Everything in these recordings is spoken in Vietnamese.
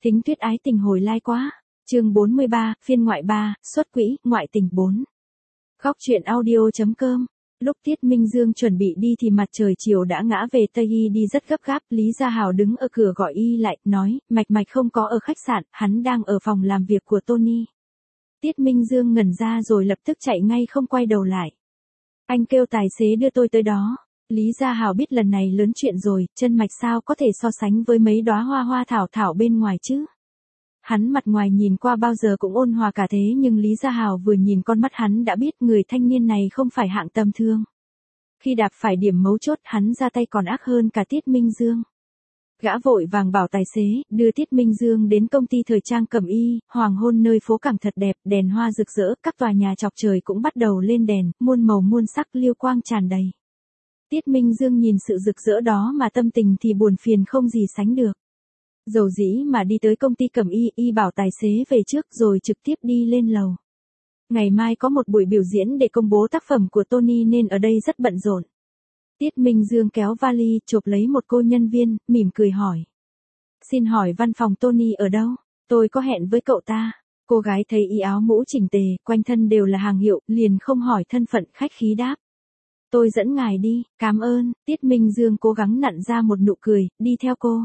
Thính Tuyết ái tình hồi lai quá. Chương 43, phiên ngoại 3, xuất quỹ, ngoại tình 4. Góc truyện audio.com. Lúc Tiết Minh Dương chuẩn bị đi thì mặt trời chiều đã ngã về Tây, y đi rất gấp gáp. Lý Gia Hào đứng ở cửa gọi y lại, nói, Mạch không có ở khách sạn, hắn đang ở phòng làm việc của Tony. Tiết Minh Dương ngẩn ra rồi lập tức chạy ngay không quay đầu lại. Anh kêu tài xế đưa tôi tới đó. Lý Gia Hào biết lần này lớn chuyện rồi, chân Mạch sao có thể so sánh với mấy đóa hoa hoa thảo thảo bên ngoài chứ. Hắn mặt ngoài nhìn qua bao giờ cũng ôn hòa cả thế, nhưng Lý Gia Hào vừa nhìn con mắt hắn đã biết người thanh niên này không phải hạng tầm thường. Khi đạp phải điểm mấu chốt, hắn ra tay còn ác hơn cả Tiết Minh Dương. Gã vội vàng bảo tài xế đưa Tiết Minh Dương đến công ty thời trang Cẩm Y. Hoàng hôn nơi phố cảng thật đẹp, đèn hoa rực rỡ, các tòa nhà chọc trời cũng bắt đầu lên đèn, muôn màu muôn sắc liêu quang tràn đầy. Tiết Minh Dương nhìn sự rực rỡ đó mà tâm tình thì buồn phiền không gì sánh được. Dầu dĩ mà đi tới công ty Cẩm Y, y bảo tài xế về trước rồi trực tiếp đi lên lầu. Ngày mai có một buổi biểu diễn để công bố tác phẩm của Tony nên ở đây rất bận rộn. Tiết Minh Dương kéo vali, chộp lấy một cô nhân viên, mỉm cười hỏi. Xin hỏi văn phòng Tony ở đâu? Tôi có hẹn với cậu ta. Cô gái thấy y áo mũ chỉnh tề, quanh thân đều là hàng hiệu, liền không hỏi thân phận, khách khí đáp. Tôi dẫn ngài đi, cảm ơn. Tiết Minh Dương cố gắng nặn ra một nụ cười, đi theo cô.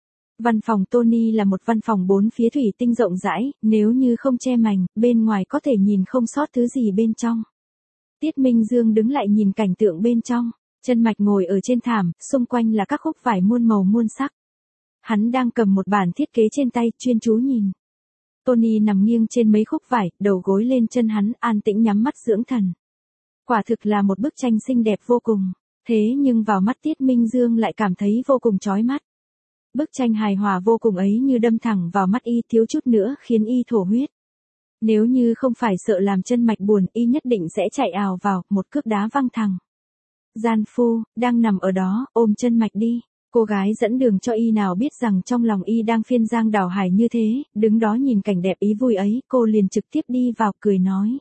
Văn phòng Tony là một văn phòng 4 phía thủy tinh rộng rãi, nếu như không che mành, bên ngoài có thể nhìn không sót thứ gì bên trong. Tiết Minh Dương đứng lại nhìn cảnh tượng bên trong. Chân Mạch ngồi ở trên thảm, xung quanh là các khúc vải muôn màu muôn sắc. Hắn đang cầm một bản thiết kế trên tay, chuyên chú nhìn. Tony nằm nghiêng trên mấy khúc vải, đầu gối lên chân hắn, an tĩnh nhắm mắt dưỡng thần. Quả thực là một bức tranh xinh đẹp vô cùng. Thế nhưng vào mắt Tiết Minh Dương lại cảm thấy vô cùng chói mắt. Bức tranh hài hòa vô cùng ấy như đâm thẳng vào mắt y, thiếu chút nữa khiến y thổ huyết. Nếu như không phải sợ làm Chân Mạch buồn, y nhất định sẽ chạy ào vào, một cước đá văng thẳng. Gian phu, đang nằm ở đó, ôm Chân Mạch đi. Cô gái dẫn đường cho y nào biết rằng trong lòng y đang phiên giang đảo hải như thế, đứng đó nhìn cảnh đẹp ý vui ấy, cô liền trực tiếp đi vào cười nói.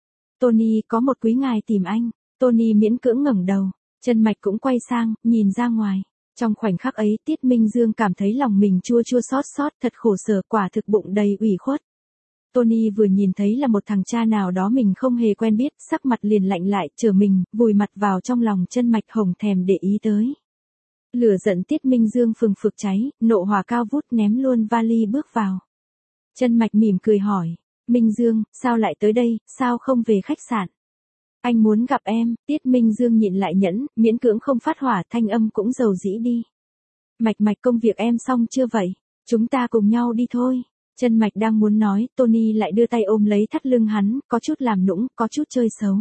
Tony, có một quý ngài tìm anh. Tony miễn cưỡng ngẩng đầu, Chân Mạch cũng quay sang, nhìn ra ngoài. Trong khoảnh khắc ấy, Tiết Minh Dương cảm thấy lòng mình chua chua xót, thật khổ sở, quả thực bụng đầy ủy khuất. Tony vừa nhìn thấy là một thằng cha nào đó mình không hề quen biết, sắc mặt liền lạnh lại, trở mình, vùi mặt vào trong lòng Chân Mạch, hồng thèm để ý tới. Lửa giận Tiết Minh Dương phừng phực cháy, nộ hỏa cao vút, ném luôn vali bước vào. Chân Mạch mỉm cười hỏi, Minh Dương, sao lại tới đây, sao không về khách sạn? Anh muốn gặp em. Tiết Minh Dương nhịn lại nhẫn, miễn cưỡng không phát hỏa, thanh âm cũng dầu dĩ đi. Mạch, công việc em xong chưa vậy? Chúng ta cùng nhau đi thôi. Chân Mạch đang muốn nói, Tony lại đưa tay ôm lấy thắt lưng hắn, có chút làm nũng, có chút chơi xấu.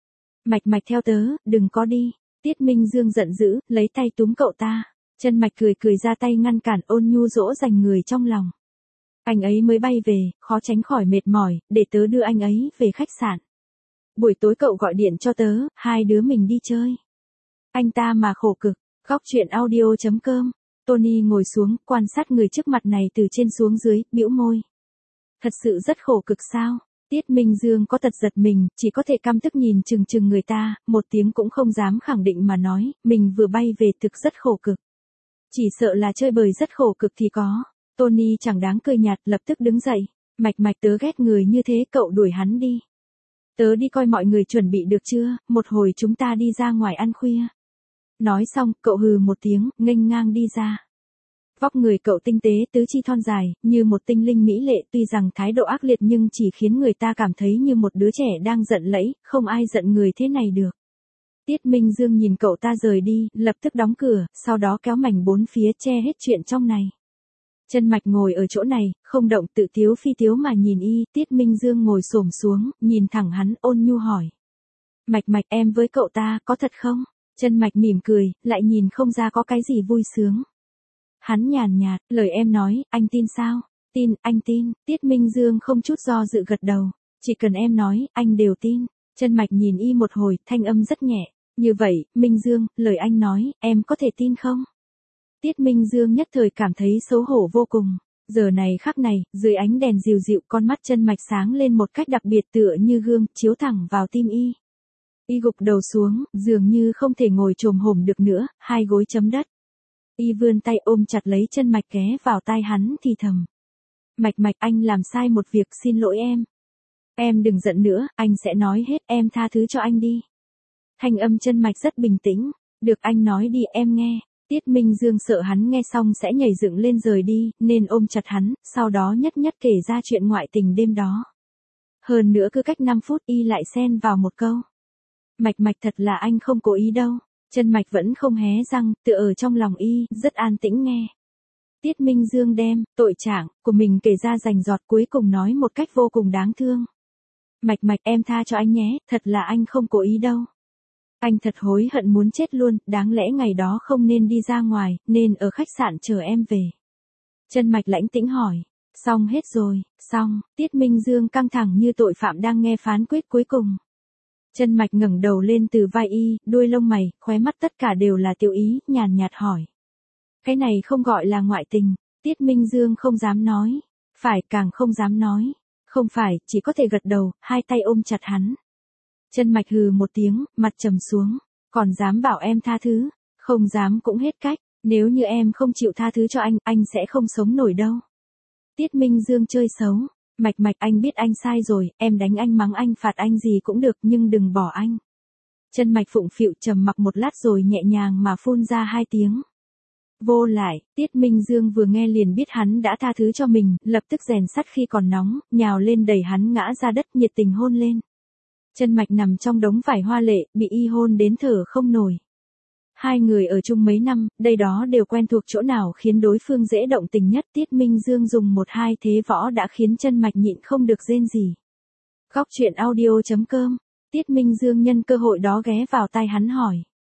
Mạch theo tớ, đừng có đi. Tiết Minh Dương giận dữ, lấy tay túm cậu ta. Chân Mạch cười ra tay ngăn cản, ôn nhu dỗ dành người trong lòng. Anh ấy mới bay về, khó tránh khỏi mệt mỏi, để tớ đưa anh ấy về khách sạn. Buổi tối cậu gọi điện cho tớ, hai đứa mình đi chơi. Anh ta mà khổ cực. Góc truyện audio.com. Tony ngồi xuống, quan sát người trước mặt này từ trên xuống dưới, bĩu môi. Thật sự rất khổ cực sao? Tiết Minh Dương có tật giật mình, chỉ có thể căm tức nhìn chừng người ta, một tiếng cũng không dám khẳng định mà nói, mình vừa bay về thực rất khổ cực. Chỉ sợ là chơi bời rất khổ cực thì có. Tony chẳng đáng cười nhạt, lập tức đứng dậy. Mạch tớ ghét người như thế, cậu đuổi hắn đi. Tớ đi coi mọi người chuẩn bị được chưa, một hồi chúng ta đi ra ngoài ăn khuya. Nói xong, cậu hừ một tiếng, nghênh ngang đi ra. Vóc người cậu tinh tế, tứ chi thon dài, như một tinh linh mỹ lệ, tuy rằng thái độ ác liệt nhưng chỉ khiến người ta cảm thấy như một đứa trẻ đang giận lẫy, không ai giận người thế này được. Tiết Minh Dương nhìn cậu ta rời đi, lập tức đóng cửa, sau đó kéo mảnh bốn phía che hết chuyện trong này. Chân Mạch ngồi ở chỗ này, không động, tự tiếu phi tiếu mà nhìn y. Tiết Minh Dương ngồi xổm xuống, nhìn thẳng hắn, ôn nhu hỏi. Mạch, em với cậu ta, có thật không? Chân Mạch mỉm cười, lại nhìn không ra có cái gì vui sướng. Hắn nhàn nhạt, lời em nói, anh tin sao? Tin, anh tin. Tiết Minh Dương không chút do dự gật đầu. Chỉ cần em nói, anh đều tin. Chân Mạch nhìn y một hồi, thanh âm rất nhẹ. Như vậy, Minh Dương, lời anh nói, em có thể tin không? Tiết Minh Dương nhất thời cảm thấy xấu hổ vô cùng. Giờ này khắc này, dưới ánh đèn dịu dịu, con mắt Chân Mạch sáng lên một cách đặc biệt, tựa như gương, chiếu thẳng vào tim y. Y gục đầu xuống, dường như không thể ngồi chồm hổm được nữa, hai gối chấm đất. Y vươn tay ôm chặt lấy Chân Mạch, ghé vào tai hắn thì thầm. Mạch Mạch, anh làm sai một việc, xin lỗi em. Em đừng giận nữa, anh sẽ nói hết, em tha thứ cho anh đi. Thanh âm Chân Mạch rất bình tĩnh. Được, anh nói đi, em nghe. Tiết Minh Dương sợ hắn nghe xong sẽ nhảy dựng lên rời đi, nên ôm chặt hắn, sau đó nhất nhất kể ra chuyện ngoại tình đêm đó. Hơn nữa cứ cách 5 phút y lại xen vào một câu. Mạch Mạch, thật là anh không cố ý đâu. Chân Mạch vẫn không hé răng, tựa ở trong lòng y, rất an tĩnh nghe. Tiết Minh Dương đem tội trạng của mình kể ra rành rọt, cuối cùng nói một cách vô cùng đáng thương. Mạch Mạch, em tha cho anh nhé, thật là anh không cố ý đâu. Anh thật hối hận muốn chết luôn, đáng lẽ ngày đó không nên đi ra ngoài, nên ở khách sạn chờ em về. Chân Mạch lãnh tĩnh hỏi. Xong hết rồi, xong. Tiết Minh Dương căng thẳng như tội phạm đang nghe phán quyết cuối cùng. Chân Mạch ngẩng đầu lên từ vai y, đuôi lông mày, khóe mắt tất cả đều là tiêu ý, nhàn nhạt hỏi. Cái này không gọi là ngoại tình. Tiết Minh Dương không dám nói. Phải, càng không dám nói. Không phải, chỉ có thể gật đầu, hai tay ôm chặt hắn. Chân Mạch hừ một tiếng, mặt trầm xuống. Còn dám bảo em tha thứ? Không dám cũng hết cách. Nếu như em không chịu tha thứ cho anh sẽ không sống nổi đâu. Tiết Minh Dương chơi xấu. Mạch Mạch, anh biết anh sai rồi, em đánh anh mắng anh phạt anh gì cũng được, nhưng đừng bỏ anh. Chân Mạch phụng phịu trầm mặc một lát rồi nhẹ nhàng mà phun ra 2 tiếng. Vô lại. Tiết Minh Dương vừa nghe liền biết hắn đã tha thứ cho mình, lập tức rèn sắt khi còn nóng, nhào lên đẩy hắn ngã ra đất, nhiệt tình hôn lên. Chân Mạch nằm trong đống vải hoa lệ, bị y hôn đến thở không nổi. Hai người ở chung mấy năm, đây đó đều quen thuộc, chỗ nào khiến đối phương dễ động tình nhất. Tiết Minh Dương dùng 1-2 thế võ đã khiến Chân Mạch nhịn không được rên rỉ. Góc truyện audio.com. Tiết Minh Dương nhân cơ hội đó ghé vào tai hắn hỏi.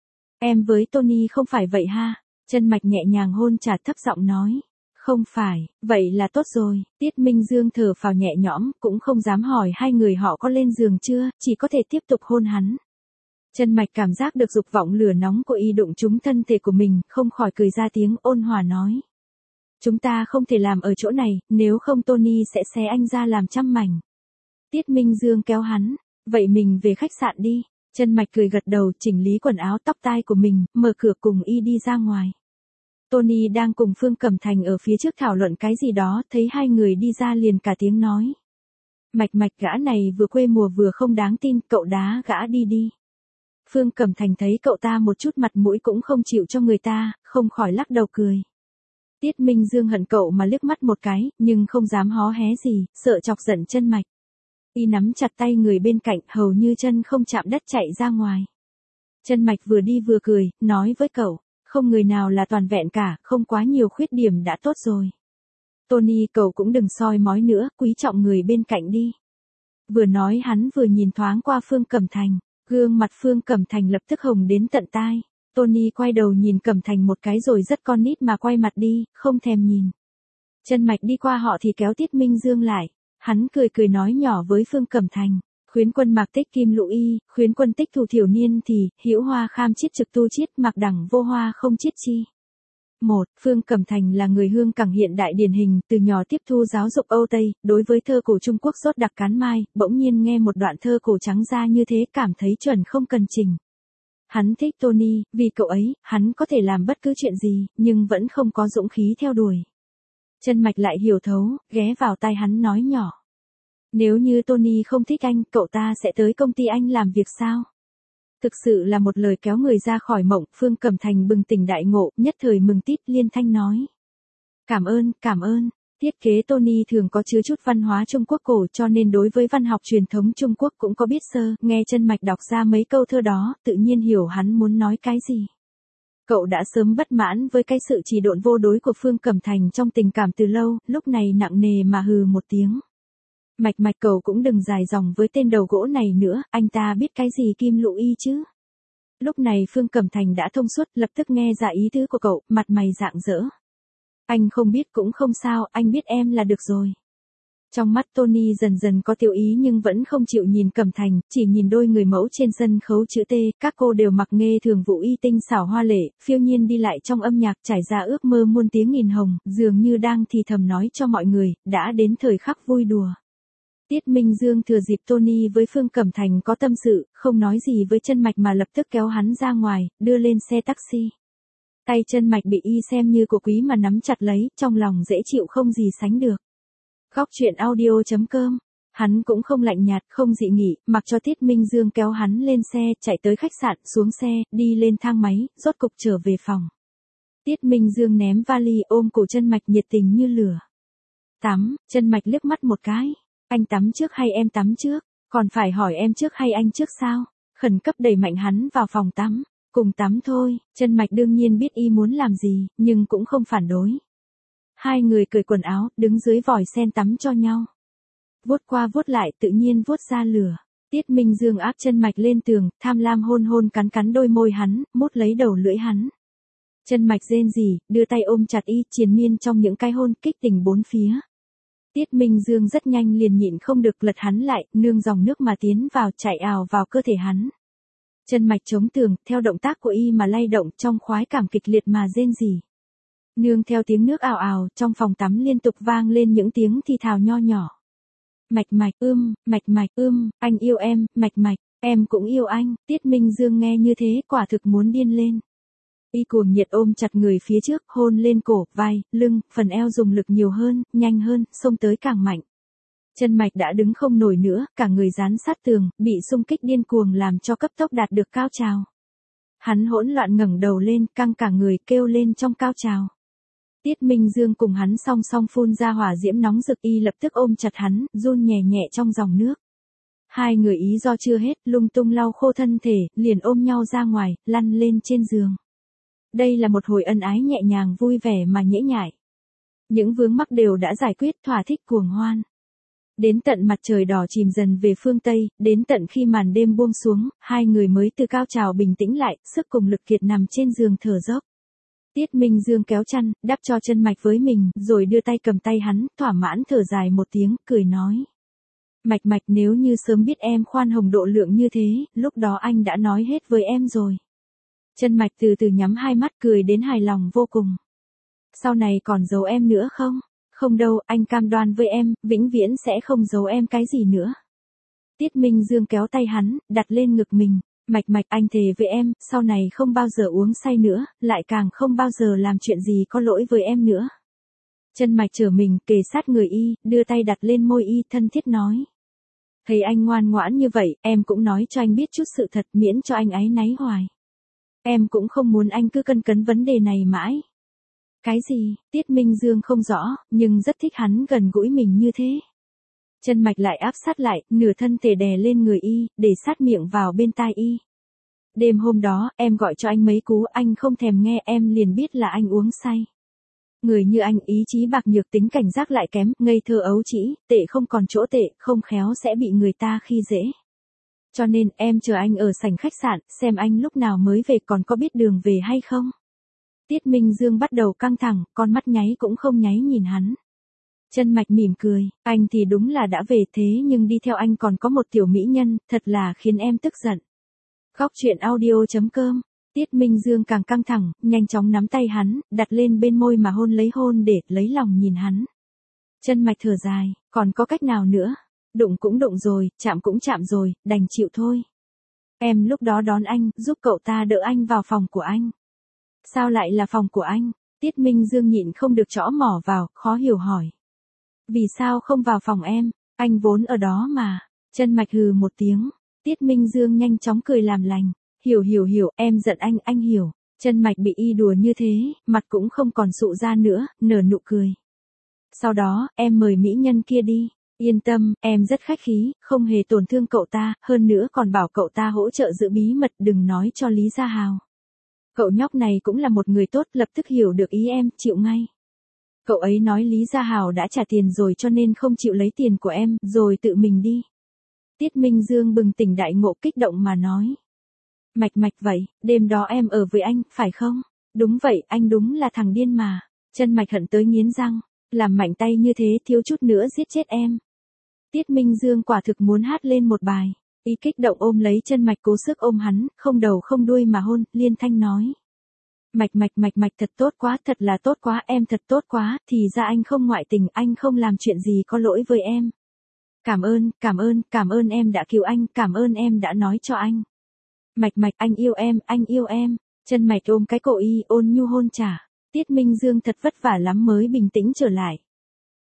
Em với Tony không phải vậy ha? Chân Mạch nhẹ nhàng hôn chặt, thấp giọng nói. Không phải, vậy là tốt rồi. Tiết Minh Dương thở phào nhẹ nhõm, cũng không dám hỏi hai người họ có lên giường chưa, chỉ có thể tiếp tục hôn hắn. Chân Mạch cảm giác được dục vọng lửa nóng của y đụng trúng thân thể của mình, không khỏi cười ra tiếng, ôn hòa nói. Chúng ta không thể làm ở chỗ này, nếu không Tony sẽ xé anh ra làm trăm mảnh. Tiết Minh Dương kéo hắn. Vậy mình về khách sạn đi. Chân Mạch cười gật đầu, chỉnh lý quần áo tóc tai của mình, mở cửa cùng y đi ra ngoài. Tony đang cùng Phương Cẩm Thành ở phía trước thảo luận cái gì đó, thấy hai người đi ra liền cả tiếng nói. Mạch Mạch, gã này vừa quê mùa vừa không đáng tin, cậu đá gã đi đi. Phương Cẩm Thành thấy cậu ta một chút mặt mũi cũng không chịu cho người ta, không khỏi lắc đầu cười. Tiết Minh Dương hận cậu mà liếc mắt một cái, nhưng không dám hó hé gì, sợ chọc giận Chân Mạch. Y nắm chặt tay người bên cạnh, hầu như chân không chạm đất chạy ra ngoài. Chân Mạch vừa đi vừa cười, nói với cậu, không người nào là toàn vẹn cả, không quá nhiều khuyết điểm đã tốt rồi. Tony, cậu cũng đừng soi mói nữa, quý trọng người bên cạnh đi. Vừa nói hắn vừa nhìn thoáng qua Phương Cẩm Thành, gương mặt Phương Cẩm Thành lập tức hồng đến tận tai. Tony quay đầu nhìn Cẩm Thành một cái rồi rất con nít mà quay mặt đi, không thèm nhìn. Chân Mạch đi qua họ thì kéo Tiết Minh Dương lại. Hắn cười cười nói nhỏ với Phương Cẩm Thành. Khuyến quân mạc tích kim lũ y, khuyến quân tích thủ thiểu niên thì, hữu hoa kham chiết trực tu chiết, mạc đẳng vô hoa không chiết chi. 1. Phương Cẩm Thành là người Hương Cảng hiện đại điển hình, từ nhỏ tiếp thu giáo dục Âu Tây, đối với thơ cổ Trung Quốc rốt đặc cán mai, bỗng nhiên nghe một đoạn thơ cổ trắng ra như thế cảm thấy chuẩn không cần chỉnh. Hắn thích Tony, vì cậu ấy, hắn có thể làm bất cứ chuyện gì, nhưng vẫn không có dũng khí theo đuổi. Chân Mạch lại hiểu thấu, ghé vào tai hắn nói nhỏ. Nếu như Tony không thích anh, cậu ta sẽ tới công ty anh làm việc sao? Thực sự là một lời kéo người ra khỏi mộng. Phương Cẩm Thành bừng tỉnh đại ngộ, nhất thời mừng tít liên thanh nói. Cảm ơn, cảm ơn. Thiết kế Tony thường có chứa chút văn hóa Trung Quốc cổ, cho nên đối với văn học truyền thống Trung Quốc cũng có biết sơ. Nghe Chân Mạch đọc ra mấy câu thơ đó, tự nhiên hiểu hắn muốn nói cái gì. Cậu đã sớm bất mãn với cái sự trì độn vô đối của Phương Cẩm Thành trong tình cảm từ lâu, lúc này nặng nề mà hừ một tiếng. Mạch Mạch, cậu cũng đừng dài dòng với tên đầu gỗ này nữa, anh ta biết cái gì kim lũ y chứ. Lúc này Phương Cẩm Thành đã thông suốt, lập tức nghe ra ý tứ của cậu, mặt mày rạng rỡ. Anh không biết cũng không sao, anh biết em là được rồi. Trong mắt Tony dần dần có tiêu ý nhưng vẫn không chịu nhìn Cẩm Thành, chỉ nhìn đôi người mẫu trên sân khấu chữ T, các cô đều mặc nghê thường vụ y tinh xảo hoa lệ, phiêu nhiên đi lại trong âm nhạc, trải ra ước mơ muôn tiếng nghìn hồng, dường như đang thì thầm nói cho mọi người, đã đến thời khắc vui đùa. Tiết Minh Dương thừa dịp Tony với Phương Cẩm Thành có tâm sự, không nói gì với Chân Mạch mà lập tức kéo hắn ra ngoài, đưa lên xe taxi. Tay Chân Mạch bị y xem như của quý mà nắm chặt lấy, trong lòng dễ chịu không gì sánh được. Góc truyện audio.com. Hắn cũng không lạnh nhạt, không dị nghị, mặc cho Tiết Minh Dương kéo hắn lên xe, chạy tới khách sạn, xuống xe, đi lên thang máy, rốt cục trở về phòng. Tiết Minh Dương ném vali, ôm cổ Chân Mạch nhiệt tình như lửa. Tắm, Chân Mạch liếc mắt một cái. Anh tắm trước hay em tắm trước? Còn phải hỏi em trước hay anh trước sao? Khẩn cấp đẩy mạnh hắn vào phòng tắm. Cùng tắm thôi, Chân Mạch đương nhiên biết y muốn làm gì, nhưng cũng không phản đối. Hai người cởi quần áo, đứng dưới vòi sen tắm cho nhau. Vuốt qua vuốt lại, tự nhiên vuốt ra lửa. Tiết Minh Dương áp Chân Mạch lên tường, tham lam hôn hôn cắn cắn đôi môi hắn, mút lấy đầu lưỡi hắn. Chân Mạch rên rỉ, đưa tay ôm chặt y, triền miên trong những cái hôn kích tình bốn phía. Tiết Minh Dương rất nhanh liền nhịn không được lật hắn lại, nương dòng nước mà tiến vào, chạy ào vào cơ thể hắn. Chân Mạch chống tường, theo động tác của y mà lay động, trong khoái cảm kịch liệt mà rên rỉ. Nương theo tiếng nước ào ào, trong phòng tắm liên tục vang lên những tiếng thì thào nho nhỏ. Mạch Mạch, Mạch Mạch, anh yêu em, Mạch Mạch, em cũng yêu anh. Tiết Minh Dương nghe như thế, quả thực muốn điên lên. Y cuồng nhiệt ôm chặt người phía trước, hôn lên cổ, vai, lưng, phần eo dùng lực nhiều hơn, nhanh hơn, xông tới càng mạnh. Chân Mạch đã đứng không nổi nữa, cả người dán sát tường, bị xung kích điên cuồng làm cho cấp tốc đạt được cao trào. Hắn hỗn loạn ngẩng đầu lên, căng cả người, kêu lên trong cao trào. Tiết Minh Dương cùng hắn song song phun ra hỏa diễm nóng rực, y lập tức ôm chặt hắn, run nhẹ nhẹ trong dòng nước. Hai người ý do chưa hết, lung tung lau khô thân thể, liền ôm nhau ra ngoài, lăn lên trên giường. Đây là một hồi ân ái nhẹ nhàng vui vẻ mà nhễ nhại. Những vướng mắc đều đã giải quyết, thỏa thích cuồng hoan. Đến tận mặt trời đỏ chìm dần về phương Tây, đến tận khi màn đêm buông xuống, hai người mới từ cao trào bình tĩnh lại, sức cùng lực kiệt nằm trên giường thở dốc. Tiết Minh Dương kéo chăn, đắp cho Chân Mạch với mình, rồi đưa tay cầm tay hắn, thỏa mãn thở dài một tiếng, cười nói. Mạch Mạch, nếu như sớm biết em khoan hồng độ lượng như thế, lúc đó anh đã nói hết với em rồi. Chân Mạch từ từ nhắm hai mắt, cười đến hài lòng vô cùng. Sau này còn giấu em nữa không? Không đâu, anh cam đoan với em, vĩnh viễn sẽ không giấu em cái gì nữa. Tiết Minh Dương kéo tay hắn, đặt lên ngực mình. Mạch Mạch, anh thề với em, sau này không bao giờ uống say nữa, lại càng không bao giờ làm chuyện gì có lỗi với em nữa. Chân Mạch trở mình, kề sát người y, đưa tay đặt lên môi y, thân thiết nói. Thấy anh ngoan ngoãn như vậy, em cũng nói cho anh biết chút sự thật, miễn cho anh áy náy hoài. Em cũng không muốn anh cứ cân cấn vấn đề này mãi. Cái gì? Tiết Minh Dương không rõ, nhưng rất thích hắn gần gũi mình như thế. Chân Mạch lại áp sát lại, nửa thân thể đè lên người y, để sát miệng vào bên tai y. Đêm hôm đó, em gọi cho anh mấy cú, anh không thèm nghe, em liền biết là anh uống say. Người như anh, ý chí bạc nhược, tính cảnh giác lại kém, ngây thơ ấu trĩ, tệ không còn chỗ tệ, không khéo sẽ bị người ta khi dễ. Cho nên, em chờ anh ở sảnh khách sạn, xem anh lúc nào mới về, còn có biết đường về hay không. Tiết Minh Dương bắt đầu căng thẳng, con mắt nháy cũng không nháy nhìn hắn. Chân Mạch mỉm cười, anh thì đúng là đã về, thế nhưng đi theo anh còn có một tiểu mỹ nhân, thật là khiến em tức giận. Góc truyện audio.com. Tiết Minh Dương càng căng thẳng, nhanh chóng nắm tay hắn, đặt lên bên môi mà hôn để lấy lòng nhìn hắn. Chân Mạch thở dài, còn có cách nào nữa? Đụng cũng đụng rồi, chạm cũng chạm rồi, đành chịu thôi. Em lúc đó đón anh, giúp cậu ta đỡ anh vào phòng của anh. Sao lại là phòng của anh? Tiết Minh Dương nhịn không được trõ mỏ vào, khó hiểu hỏi. Vì sao không vào phòng em? Anh vốn ở đó mà. Chân Mạch hừ một tiếng. Tiết Minh Dương nhanh chóng cười làm lành. Hiểu, em giận anh hiểu. Chân Mạch bị y đùa như thế, mặt cũng không còn sụ ra nữa, nở nụ cười. Sau đó, em mời mỹ nhân kia đi. Yên tâm, em rất khách khí, không hề tổn thương cậu ta, hơn nữa còn bảo cậu ta hỗ trợ giữ bí mật, đừng nói cho Lý Gia Hào. Cậu nhóc này cũng là một người tốt, lập tức hiểu được ý em, chịu ngay. Cậu ấy nói Lý Gia Hào đã trả tiền rồi cho nên không chịu lấy tiền của em, rồi tự mình đi. Tiết Minh Dương bừng tỉnh đại ngộ, kích động mà nói. Mạch vậy, đêm đó em ở với anh, phải không? Đúng vậy, anh đúng là thằng điên mà. Chân Mạch hận tới nghiến răng, làm mạnh tay như thế thiếu chút nữa giết chết em. Tiết Minh Dương quả thực muốn hát lên một bài. Y kích động ôm lấy Chân Mạch, cố sức ôm hắn, không đầu không đuôi mà hôn, liên thanh nói. Mạch thật tốt quá, thật là tốt quá, em thật tốt quá, thì ra anh không ngoại tình, anh không làm chuyện gì có lỗi với em. Cảm ơn em đã cứu anh, cảm ơn em đã nói cho anh. Mạch, anh yêu em. Chân Mạch ôm cái cổ y, ôn nhu hôn trả. Tiết Minh Dương thật vất vả lắm mới bình tĩnh trở lại.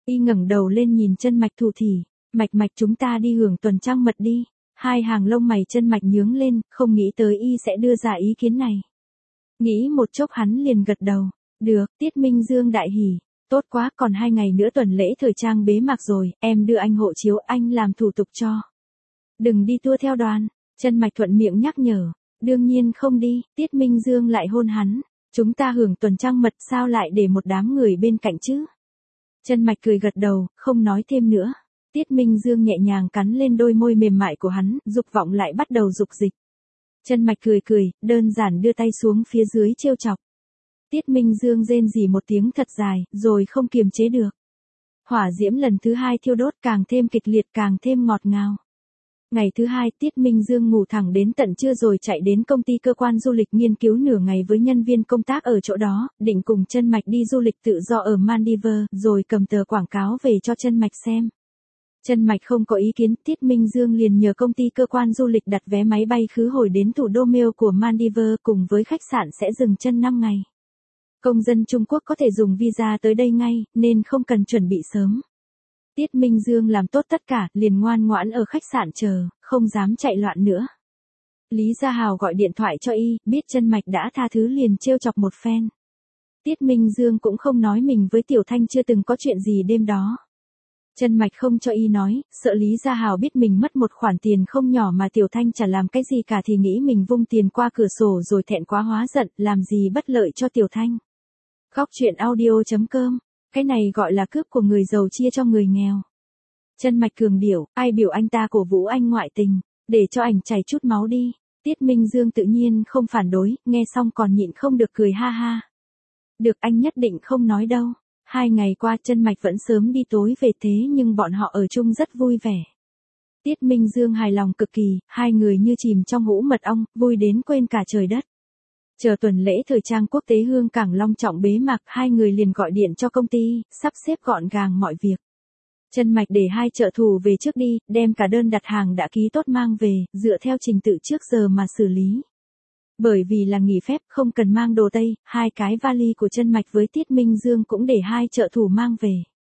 Y ngẩng đầu lên nhìn chân mạch thủ thỉ, mạch chúng ta đi hưởng tuần trăng mật đi. Hai hàng lông mày chân mạch nhướng lên, không nghĩ tới Y sẽ đưa ra ý kiến này. Nghĩ một chốc hắn liền gật đầu, được, Tiết Minh Dương đại hỉ, tốt quá, còn 2 ngày nữa tuần lễ thời trang bế mạc rồi, em đưa anh hộ chiếu, anh làm thủ tục cho. Đừng đi tour theo đoàn, chân mạch thuận miệng nhắc nhở, đương nhiên không đi, Tiết Minh Dương lại hôn hắn, chúng ta hưởng tuần trăng mật sao lại để một đám người bên cạnh chứ. Chân mạch cười gật đầu, không nói thêm nữa. Tiết Minh Dương nhẹ nhàng cắn lên đôi môi mềm mại của hắn, dục vọng lại bắt đầu dục dịch. Chân mạch cười, đơn giản đưa tay xuống phía dưới trêu chọc. Tiết Minh Dương rên rỉ một tiếng thật dài, rồi không kiềm chế được. Hỏa diễm lần thứ 2 thiêu đốt càng thêm kịch liệt càng thêm ngọt ngào. Ngày thứ 2 Tiết Minh Dương ngủ thẳng đến tận trưa rồi chạy đến công ty cơ quan du lịch nghiên cứu nửa ngày với nhân viên công tác ở chỗ đó, định cùng chân mạch đi du lịch tự do ở Maldives, rồi cầm tờ quảng cáo về cho chân mạch xem. Chân mạch không có ý kiến, Tiết Minh Dương liền nhờ công ty cơ quan du lịch đặt vé máy bay khứ hồi đến thủ đô Male của Maldives cùng với khách sạn sẽ dừng chân 5 ngày. Công dân Trung Quốc có thể dùng visa tới đây ngay, nên không cần chuẩn bị sớm. Tiết Minh Dương làm tốt tất cả, liền ngoan ngoãn ở khách sạn chờ, không dám chạy loạn nữa. Lý Gia Hào gọi điện thoại cho Y, biết chân mạch đã tha thứ liền trêu chọc một phen. Tiết Minh Dương cũng không nói mình với Tiểu Thanh chưa từng có chuyện gì đêm đó. Chân mạch không cho Y nói, sợ Lý Gia Hào biết mình mất một khoản tiền không nhỏ mà Tiểu Thanh chả làm cái gì cả thì nghĩ mình vung tiền qua cửa sổ rồi thẹn quá hóa giận, làm gì bất lợi cho Tiểu Thanh. Góc truyện audio.com, cái này gọi là cướp của người giàu chia cho người nghèo. Chân mạch cường điệu, ai biểu anh ta cổ vũ anh ngoại tình, để cho ảnh chảy chút máu đi. Tiết Minh Dương tự nhiên không phản đối, nghe xong còn nhịn không được cười ha ha. Được, anh nhất định không nói đâu. 2 ngày qua chân mạch vẫn sớm đi tối về thế nhưng bọn họ ở chung rất vui vẻ. Tiết Minh Dương hài lòng cực kỳ, hai người như chìm trong hũ mật ong, vui đến quên cả trời đất. Chờ tuần lễ thời trang quốc tế Hương Cảng long trọng bế mạc, hai người liền gọi điện cho công ty, sắp xếp gọn gàng mọi việc. Chân mạch để 2 trợ thủ về trước đi, đem cả đơn đặt hàng đã ký tốt mang về, dựa theo trình tự trước giờ mà xử lý. Bởi vì là nghỉ phép không cần mang đồ tây, 2 cái vali của chân mạch với Tiết Minh Dương cũng để 2 trợ thủ mang về.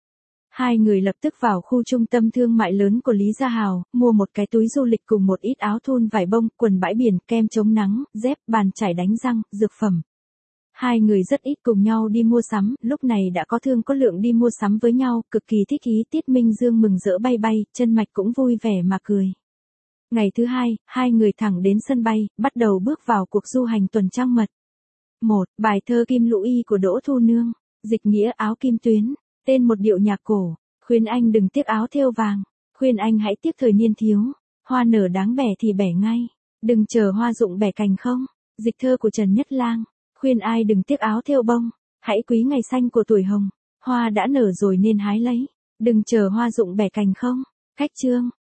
Hai người lập tức vào khu trung tâm thương mại lớn của Lý Gia Hào, mua một cái túi du lịch cùng một ít áo thun vải bông, quần bãi biển, kem chống nắng, dép, bàn chải đánh răng, dược phẩm. Hai người rất ít cùng nhau đi mua sắm, lúc này đã có thương có lượng đi mua sắm với nhau, cực kỳ thích ý. Tiết Minh Dương mừng rỡ bay bay, chân mạch cũng vui vẻ mà cười. Ngày thứ 2, hai người thẳng đến sân bay, bắt đầu bước vào cuộc du hành tuần trăng mật. 1. Bài thơ Kim Lũ Y của Đỗ Thu Nương, dịch nghĩa áo kim tuyến, tên một điệu nhạc cổ, khuyên anh đừng tiếc áo thêu vàng, khuyên anh hãy tiếc thời niên thiếu, hoa nở đáng bẻ thì bẻ ngay, đừng chờ hoa rụng bẻ cành không, dịch thơ của Trần Nhất Lang, khuyên ai đừng tiếc áo thêu bông, hãy quý ngày xanh của tuổi hồng, hoa đã nở rồi nên hái lấy, đừng chờ hoa rụng bẻ cành không, cách chương.